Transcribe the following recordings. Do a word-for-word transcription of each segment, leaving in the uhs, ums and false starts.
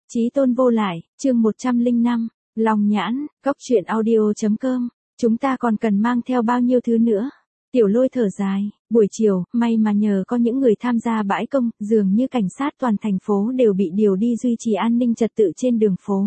Chí tôn vô lại, chương một trăm lẻ năm, Long Nhãn, góc truyện audio chấm com, chúng ta còn cần mang theo bao nhiêu thứ nữa. Tiểu Lôi thở dài, buổi chiều, may mà nhờ có những người tham gia bãi công, dường như cảnh sát toàn thành phố đều bị điều đi duy trì an ninh trật tự trên đường phố.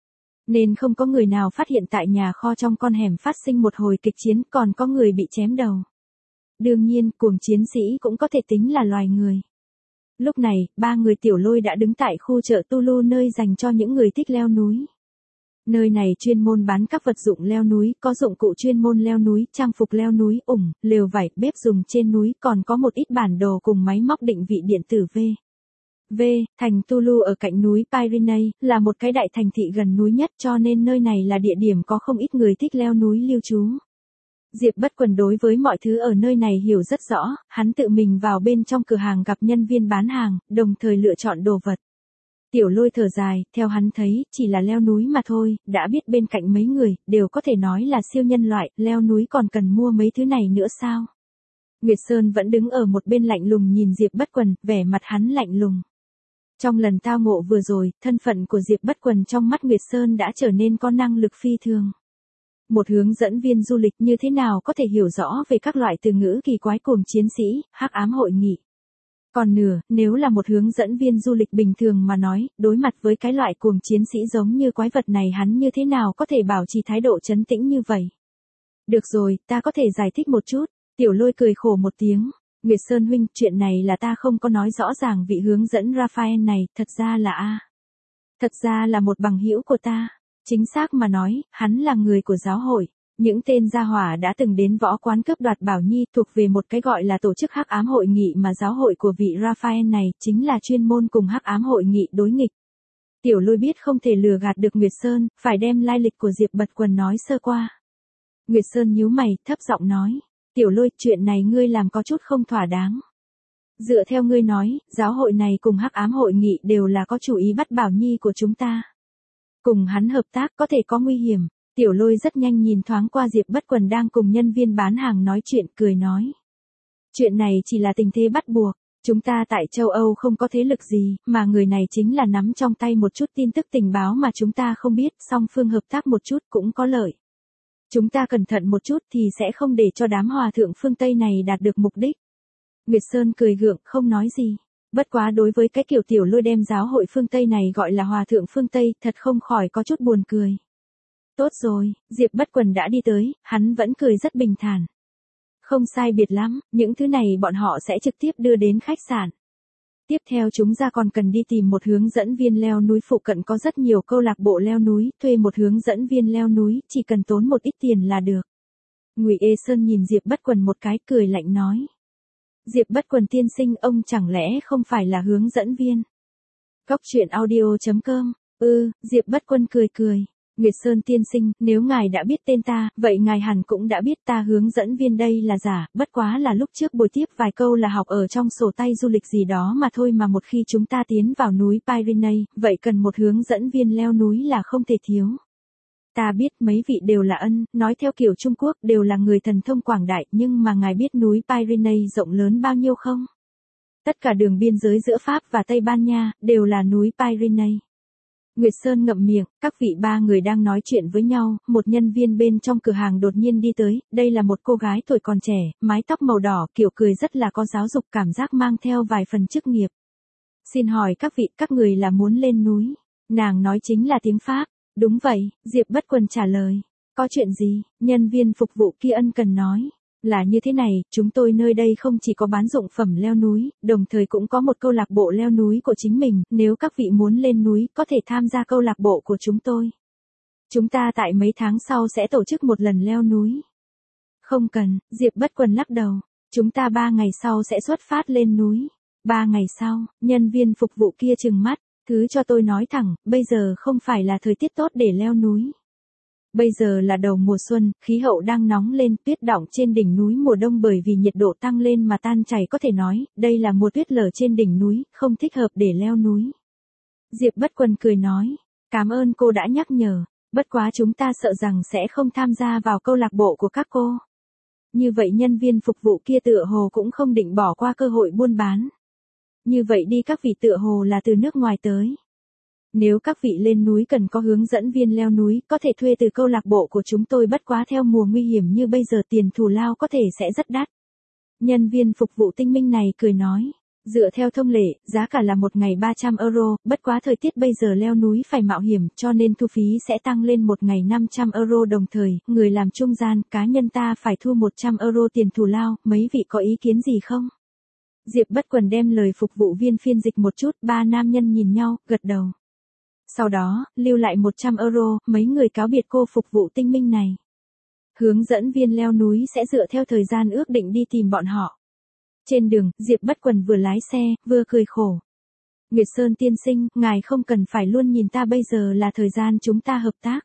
Nên không có người nào phát hiện tại nhà kho trong con hẻm phát sinh một hồi kịch chiến, còn có người bị chém đầu. Đương nhiên, cuồng chiến sĩ cũng có thể tính là loài người. Lúc này, ba người Tiểu Lôi đã đứng tại khu chợ Tulu nơi dành cho những người thích leo núi. Nơi này chuyên môn bán các vật dụng leo núi, có dụng cụ chuyên môn leo núi, trang phục leo núi, ủng, lều vải, bếp dùng trên núi, còn có một ít bản đồ cùng máy móc định vị điện tử V. V, thành Tulu ở cạnh núi Pyrenees, là một cái đại thành thị gần núi nhất cho nên nơi này là địa điểm có không ít người thích leo núi lưu trú. Diệp Bất Quần đối với mọi thứ ở nơi này hiểu rất rõ, hắn tự mình vào bên trong cửa hàng gặp nhân viên bán hàng, đồng thời lựa chọn đồ vật. Tiểu Lôi thở dài, theo hắn thấy, chỉ là leo núi mà thôi, đã biết bên cạnh mấy người, đều có thể nói là siêu nhân loại, leo núi còn cần mua mấy thứ này nữa sao? Nguyệt Sơn vẫn đứng ở một bên lạnh lùng nhìn Diệp Bất Quần, vẻ mặt hắn lạnh lùng. Trong lần tao ngộ vừa rồi, thân phận của Diệp Bất Quần trong mắt Nguyệt Sơn đã trở nên có năng lực phi thường. Một hướng dẫn viên du lịch như thế nào có thể hiểu rõ về các loại từ ngữ kỳ quái cuồng chiến sĩ, hắc ám hội nghị. Còn nửa, nếu là một hướng dẫn viên du lịch bình thường mà nói, đối mặt với cái loại cuồng chiến sĩ giống như quái vật này hắn như thế nào có thể bảo trì thái độ trấn tĩnh như vậy. Được rồi, ta có thể giải thích một chút. Tiểu Lôi cười khổ một tiếng. Nguyệt Sơn huynh, chuyện này là ta không có nói rõ ràng vị hướng dẫn Raphael này, thật ra là a, Thật ra là một bằng hữu của ta. Chính xác mà nói, hắn là người của giáo hội. Những tên gia hỏa đã từng đến võ quán cướp đoạt Bảo Nhi thuộc về một cái gọi là tổ chức hắc ám hội nghị mà giáo hội của vị Raphael này chính là chuyên môn cùng hắc ám hội nghị đối nghịch. Tiểu Lôi biết không thể lừa gạt được Nguyệt Sơn, phải đem lai lịch của Diệp Bất Quần nói sơ qua. Nguyệt Sơn nhíu mày, thấp giọng nói, Tiểu Lôi, chuyện này ngươi làm có chút không thỏa đáng. Dựa theo ngươi nói, giáo hội này cùng hắc ám hội nghị đều là có chủ ý bắt Bảo Nhi của chúng ta. Cùng hắn hợp tác có thể có nguy hiểm. Tiểu Lôi rất nhanh nhìn thoáng qua Diệp Bất Quần đang cùng nhân viên bán hàng nói chuyện, cười nói. Chuyện này chỉ là tình thế bắt buộc, chúng ta tại châu Âu không có thế lực gì, mà người này chính là nắm trong tay một chút tin tức tình báo mà chúng ta không biết, song phương hợp tác một chút cũng có lợi. Chúng ta cẩn thận một chút thì sẽ không để cho đám hòa thượng phương Tây này đạt được mục đích. Nguyệt Sơn cười gượng, không nói gì. Bất quá đối với cái kiểu Tiểu Lôi đem giáo hội phương Tây này gọi là hòa thượng phương Tây, thật không khỏi có chút buồn cười. Tốt rồi, Diệp Bất Quần đã đi tới, hắn vẫn cười rất bình thản. Không sai biệt lắm, những thứ này bọn họ sẽ trực tiếp đưa đến khách sạn. Tiếp theo chúng ta còn cần đi tìm một hướng dẫn viên leo núi, phụ cận có rất nhiều câu lạc bộ leo núi, thuê một hướng dẫn viên leo núi, chỉ cần tốn một ít tiền là được. Ngụy Ê Sơn nhìn Diệp Bất Quần một cái, cười lạnh nói. Diệp Bất Quần tiên sinh, ông chẳng lẽ không phải là hướng dẫn viên? Góc truyện audio chấm com, ừ, Diệp Bất Quần cười cười. Nguyệt Sơn tiên sinh, nếu ngài đã biết tên ta, vậy ngài hẳn cũng đã biết ta hướng dẫn viên đây là giả, bất quá là lúc trước buổi tiếp vài câu là học ở trong sổ tay du lịch gì đó mà thôi, mà một khi chúng ta tiến vào núi Pyrenees, vậy cần một hướng dẫn viên leo núi là không thể thiếu. Ta biết mấy vị đều là ân, nói theo kiểu Trung Quốc đều là người thần thông quảng đại, nhưng mà ngài biết núi Pyrenees rộng lớn bao nhiêu không? Tất cả đường biên giới giữa Pháp và Tây Ban Nha, đều là núi Pyrenees. Nguyệt Sơn ngậm miệng, các vị ba người đang nói chuyện với nhau, một nhân viên bên trong cửa hàng đột nhiên đi tới, đây là một cô gái tuổi còn trẻ, mái tóc màu đỏ, kiểu cười rất là có giáo dục, cảm giác mang theo vài phần chức nghiệp. Xin hỏi các vị, các người là muốn lên núi? Nàng nói chính là tiếng Pháp. Đúng vậy, Diệp Bất Quần trả lời. Có chuyện gì? Nhân viên phục vụ kia ân cần nói. Là như thế này, chúng tôi nơi đây không chỉ có bán dụng phẩm leo núi, đồng thời cũng có một câu lạc bộ leo núi của chính mình, nếu các vị muốn lên núi, có thể tham gia câu lạc bộ của chúng tôi. Chúng ta tại mấy tháng sau sẽ tổ chức một lần leo núi. Không cần, Diệp Bất Quần lắc đầu. Chúng ta ba ngày sau sẽ xuất phát lên núi. Ba ngày sau, nhân viên phục vụ kia trừng mắt. Thứ cho tôi nói thẳng, bây giờ không phải là thời tiết tốt để leo núi. Bây giờ là đầu mùa xuân, khí hậu đang nóng lên, tuyết đọng trên đỉnh núi mùa đông bởi vì nhiệt độ tăng lên mà tan chảy, có thể nói, đây là mùa tuyết lở trên đỉnh núi, không thích hợp để leo núi. Diệp Bất Quần cười nói, cảm ơn cô đã nhắc nhở, bất quá chúng ta sợ rằng sẽ không tham gia vào câu lạc bộ của các cô. Như vậy nhân viên phục vụ kia tựa hồ cũng không định bỏ qua cơ hội buôn bán. Như vậy đi, các vị tựa hồ là từ nước ngoài tới. Nếu các vị lên núi cần có hướng dẫn viên leo núi, có thể thuê từ câu lạc bộ của chúng tôi, bất quá theo mùa nguy hiểm như bây giờ tiền thù lao có thể sẽ rất đắt. Nhân viên phục vụ tinh minh này cười nói. Dựa theo thông lệ, giá cả là một ngày ba trăm euro, bất quá thời tiết bây giờ leo núi phải mạo hiểm cho nên thu phí sẽ tăng lên một ngày năm trăm euro, đồng thời, người làm trung gian, cá nhân ta phải thu một trăm euro tiền thù lao, mấy vị có ý kiến gì không? Diệp Bất Quần đem lời phục vụ viên phiên dịch một chút, ba nam nhân nhìn nhau, gật đầu. Sau đó, lưu lại một trăm euro, mấy người cáo biệt cô phục vụ tinh minh này. Hướng dẫn viên leo núi sẽ dựa theo thời gian ước định đi tìm bọn họ. Trên đường, Diệp Bất Quần vừa lái xe, vừa cười khổ. Nguyệt Sơn tiên sinh, ngài không cần phải luôn nhìn ta, bây giờ là thời gian chúng ta hợp tác.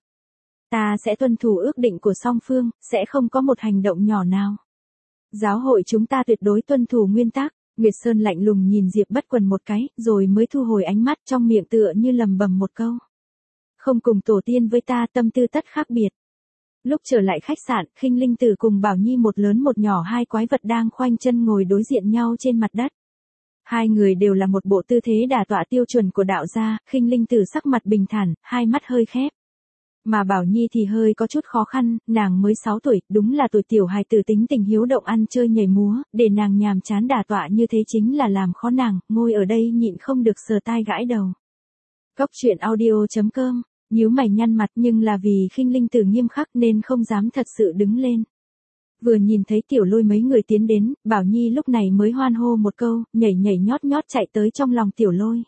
Ta sẽ tuân thủ ước định của song phương, sẽ không có một hành động nhỏ nào. Giáo hội chúng ta tuyệt đối tuân thủ nguyên tắc. Nguyệt Sơn lạnh lùng nhìn Diệp Bất Quần một cái, rồi mới thu hồi ánh mắt, trong miệng tựa như lầm bầm một câu. Không cùng tổ tiên với ta, tâm tư tất khác biệt. Lúc trở lại khách sạn, Khinh Linh Tử cùng Bảo Nhi, một lớn một nhỏ, hai quái vật đang khoanh chân ngồi đối diện nhau trên mặt đất. Hai người đều là một bộ tư thế đả tọa tiêu chuẩn của đạo gia, Khinh Linh Tử sắc mặt bình thản, hai mắt hơi khép. Mà Bảo Nhi thì hơi có chút khó khăn, nàng mới sáu tuổi, đúng là tuổi tiểu hài tử, tính tình hiếu động, ăn chơi nhảy múa, để nàng nhàm chán đả tọa như thế chính là làm khó nàng, ngồi ở đây nhịn không được sờ tai gãi đầu. Cốc truyện audio chấm com, nhíu mày nhăn mặt, nhưng là vì Khinh Linh Tử nghiêm khắc nên không dám thật sự đứng lên. Vừa nhìn thấy Tiểu Lôi mấy người tiến đến, Bảo Nhi lúc này mới hoan hô một câu, nhảy nhảy nhót nhót chạy tới trong lòng Tiểu Lôi.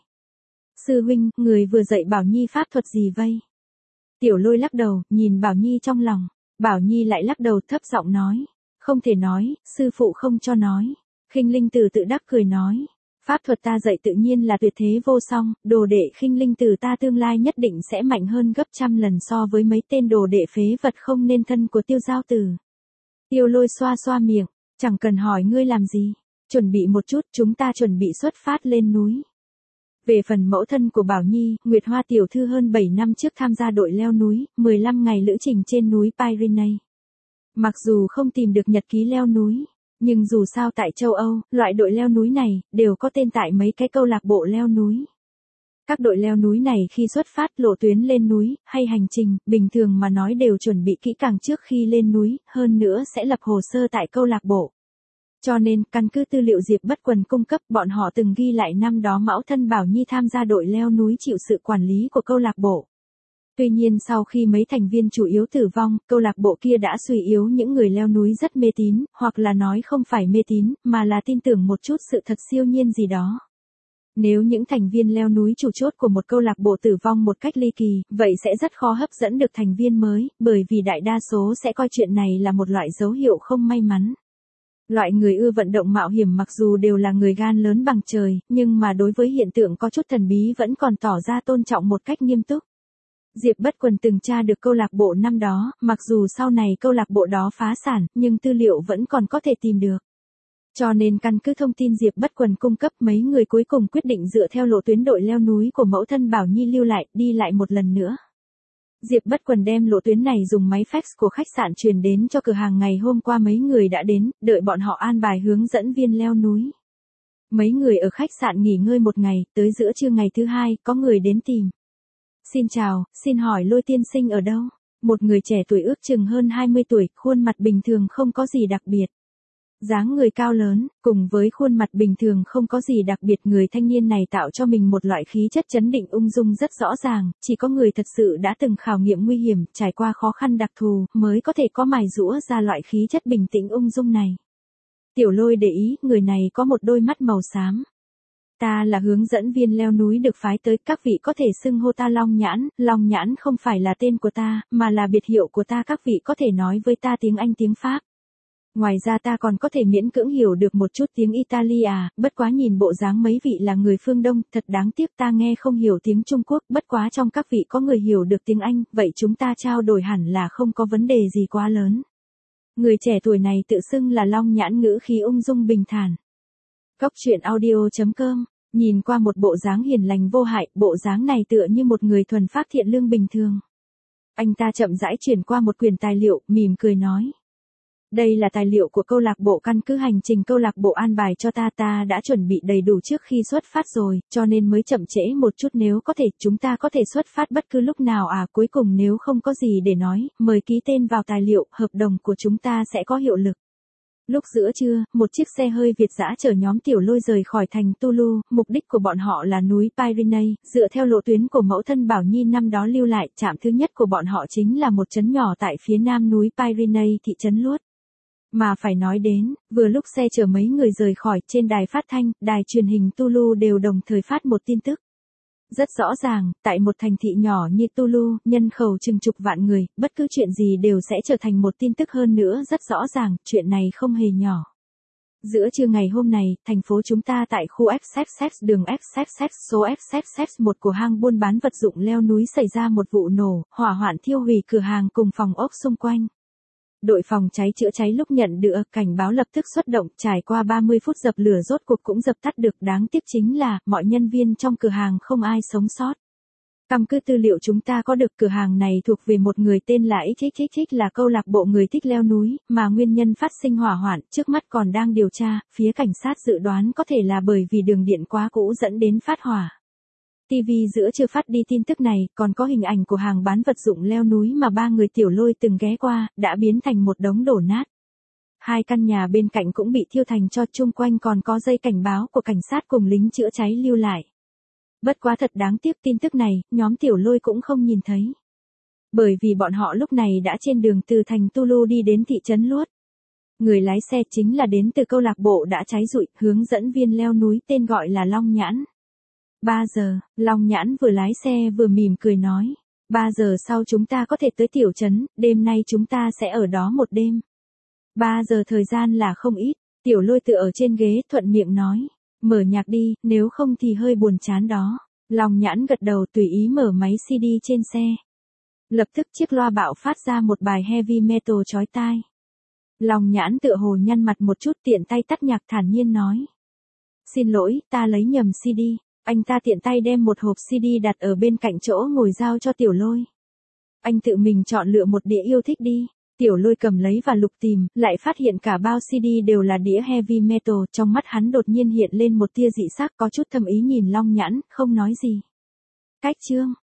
Sư huynh, người vừa dạy Bảo Nhi pháp thuật gì vây? Tiểu Lôi lắc đầu, nhìn Bảo Nhi trong lòng. Bảo Nhi lại lắc đầu, thấp giọng nói. Không thể nói, sư phụ không cho nói. Khinh Linh Tử tự đắc cười nói. Pháp thuật ta dạy tự nhiên là tuyệt thế vô song, đồ đệ Khinh Linh Tử ta tương lai nhất định sẽ mạnh hơn gấp trăm lần so với mấy tên đồ đệ phế vật không nên thân của Tiêu Giao Tử. Tiêu Lôi xoa xoa miệng, chẳng cần hỏi ngươi làm gì. Chuẩn bị một chút, chúng ta chuẩn bị xuất phát lên núi. Về phần mẫu thân của Bảo Nhi, Nguyệt Hoa tiểu thư hơn bảy năm trước tham gia đội leo núi, mười lăm ngày lữ trình trên núi Pyrenees. Mặc dù không tìm được nhật ký leo núi, nhưng dù sao tại châu Âu, loại đội leo núi này, đều có tên tại mấy cái câu lạc bộ leo núi. Các đội leo núi này khi xuất phát lộ tuyến lên núi, hay hành trình, bình thường mà nói đều chuẩn bị kỹ càng trước khi lên núi, hơn nữa sẽ lập hồ sơ tại câu lạc bộ. Cho nên, căn cứ tư liệu Diệp Bất Quần cung cấp, bọn họ từng ghi lại năm đó mẫu thân Bảo Nhi tham gia đội leo núi chịu sự quản lý của câu lạc bộ. Tuy nhiên sau khi mấy thành viên chủ yếu tử vong, câu lạc bộ kia đã suy yếu những người leo núi rất mê tín, hoặc là nói không phải mê tín, mà là tin tưởng một chút sự thật siêu nhiên gì đó. Nếu những thành viên leo núi chủ chốt của một câu lạc bộ tử vong một cách ly kỳ, vậy sẽ rất khó hấp dẫn được thành viên mới, bởi vì đại đa số sẽ coi chuyện này là một loại dấu hiệu không may mắn. Loại người ưa vận động mạo hiểm mặc dù đều là người gan lớn bằng trời, nhưng mà đối với hiện tượng có chút thần bí vẫn còn tỏ ra tôn trọng một cách nghiêm túc. Diệp Bất Quần từng tra được câu lạc bộ năm đó, mặc dù sau này câu lạc bộ đó phá sản, nhưng tư liệu vẫn còn có thể tìm được. Cho nên căn cứ thông tin Diệp Bất Quần cung cấp, mấy người cuối cùng quyết định dựa theo lộ tuyến đội leo núi của mẫu thân Bảo Nhi lưu lại, đi lại một lần nữa. Diệp Bất Quần đem lộ tuyến này dùng máy fax của khách sạn truyền đến cho cửa hàng ngày hôm qua, mấy người đã đến, đợi bọn họ an bài hướng dẫn viên leo núi. Mấy người ở khách sạn nghỉ ngơi một ngày, tới giữa trưa ngày thứ hai, có người đến tìm. Xin chào, xin hỏi Lôi tiên sinh ở đâu? Một người trẻ tuổi ước chừng hơn hai mươi tuổi, khuôn mặt bình thường không có gì đặc biệt. Dáng người cao lớn, cùng với khuôn mặt bình thường không có gì đặc biệt, người thanh niên này tạo cho mình một loại khí chất trấn định ung dung rất rõ ràng, chỉ có người thật sự đã từng khảo nghiệm nguy hiểm, trải qua khó khăn đặc thù, mới có thể có mài giũa ra loại khí chất bình tĩnh ung dung này. Tiểu Lôi để ý, người này có một đôi mắt màu xám. Ta là hướng dẫn viên leo núi được phái tới, các vị có thể xưng hô ta Long Nhãn, Long Nhãn không phải là tên của ta, mà là biệt hiệu của ta, các vị có thể nói với ta tiếng Anh tiếng Pháp. Ngoài ra ta còn có thể miễn cưỡng hiểu được một chút tiếng Italia, bất quá nhìn bộ dáng mấy vị là người phương Đông, thật đáng tiếc ta nghe không hiểu tiếng Trung Quốc, bất quá trong các vị có người hiểu được tiếng Anh, vậy chúng ta trao đổi hẳn là không có vấn đề gì quá lớn. Người trẻ tuổi này tự xưng là Long Nhãn, ngữ khí ung dung bình thản. Cốc truyện audio chấm com, nhìn qua một bộ dáng hiền lành vô hại, bộ dáng này tựa như một người thuần phác thiện lương bình thường. Anh ta chậm rãi chuyển qua một quyển tài liệu, mỉm cười nói. Đây là tài liệu của câu lạc bộ, căn cứ hành trình câu lạc bộ an bài cho ta, ta đã chuẩn bị đầy đủ trước khi xuất phát rồi, cho nên mới chậm trễ một chút, nếu có thể chúng ta có thể xuất phát bất cứ lúc nào à, cuối cùng nếu không có gì để nói, mời ký tên vào tài liệu, hợp đồng của chúng ta sẽ có hiệu lực. Lúc giữa trưa, một chiếc xe hơi Việt dã chở nhóm Tiểu Lôi rời khỏi thành Tulu, mục đích của bọn họ là núi Pyrenees, dựa theo lộ tuyến của mẫu thân Bảo Nhi năm đó lưu lại, trạm thứ nhất của bọn họ chính là một trấn nhỏ tại phía nam núi Pyrenees, thị trấn Luốt. Mà phải nói đến, vừa lúc xe chở mấy người rời khỏi, trên đài phát thanh, đài truyền hình Tulu đều đồng thời phát một tin tức. Rất rõ ràng, tại một thành thị nhỏ như Tulu, nhân khẩu chừng chục vạn người, bất cứ chuyện gì đều sẽ trở thành một tin tức, hơn nữa rất rõ ràng, chuyện này không hề nhỏ. Giữa trưa ngày hôm này, thành phố chúng ta tại khu ép ép ép đường ép ép ép số ép ép ép một của hang buôn bán vật dụng leo núi xảy ra một vụ nổ, hỏa hoạn thiêu hủy cửa hàng cùng phòng ốc xung quanh. Đội phòng cháy chữa cháy lúc nhận được cảnh báo lập tức xuất động, trải qua ba mươi phút dập lửa rốt cuộc cũng dập tắt được, đáng tiếc chính là, mọi nhân viên trong cửa hàng không ai sống sót. Căn cứ tư liệu chúng ta có được, cửa hàng này thuộc về một người tên là X X X, là câu lạc bộ người thích leo núi, mà nguyên nhân phát sinh hỏa hoạn, trước mắt còn đang điều tra, phía cảnh sát dự đoán có thể là bởi vì đường điện quá cũ dẫn đến phát hỏa. ti vi giữa chưa phát đi tin tức này, còn có hình ảnh của hàng bán vật dụng leo núi mà ba người Tiểu Lôi từng ghé qua, đã biến thành một đống đổ nát. Hai căn nhà bên cạnh cũng bị thiêu thành tro, chung quanh còn có dây cảnh báo của cảnh sát cùng lính chữa cháy lưu lại. Bất quá thật đáng tiếc, tin tức này, nhóm Tiểu Lôi cũng không nhìn thấy. Bởi vì bọn họ lúc này đã trên đường từ thành Tulu đi đến thị trấn Luốt. Người lái xe chính là đến từ câu lạc bộ đã cháy rụi, hướng dẫn viên leo núi tên gọi là Long Nhãn. ba giờ, Long Nhãn vừa lái xe vừa mỉm cười nói. ba giờ sau chúng ta có thể tới tiểu trấn, đêm nay chúng ta sẽ ở đó một đêm. ba giờ thời gian là không ít, Tiểu Lôi tựa ở trên ghế thuận miệng nói. Mở nhạc đi, nếu không thì hơi buồn chán đó. Long Nhãn gật đầu tùy ý mở máy xê đê trên xe. Lập tức chiếc loa bạo phát ra một bài heavy metal chói tai. Long Nhãn tựa hồ nhăn mặt một chút, tiện tay tắt nhạc thản nhiên nói. Xin lỗi, ta lấy nhầm xê đê. Anh ta tiện tay đem một hộp xê đê đặt ở bên cạnh chỗ ngồi giao cho Tiểu Lôi. Anh tự mình chọn lựa một đĩa yêu thích đi. Tiểu Lôi cầm lấy và lục tìm, lại phát hiện cả bao xê đê đều là đĩa heavy metal, trong mắt hắn đột nhiên hiện lên một tia dị sắc, có chút thâm ý nhìn Long Nhãn, không nói gì. Cách chương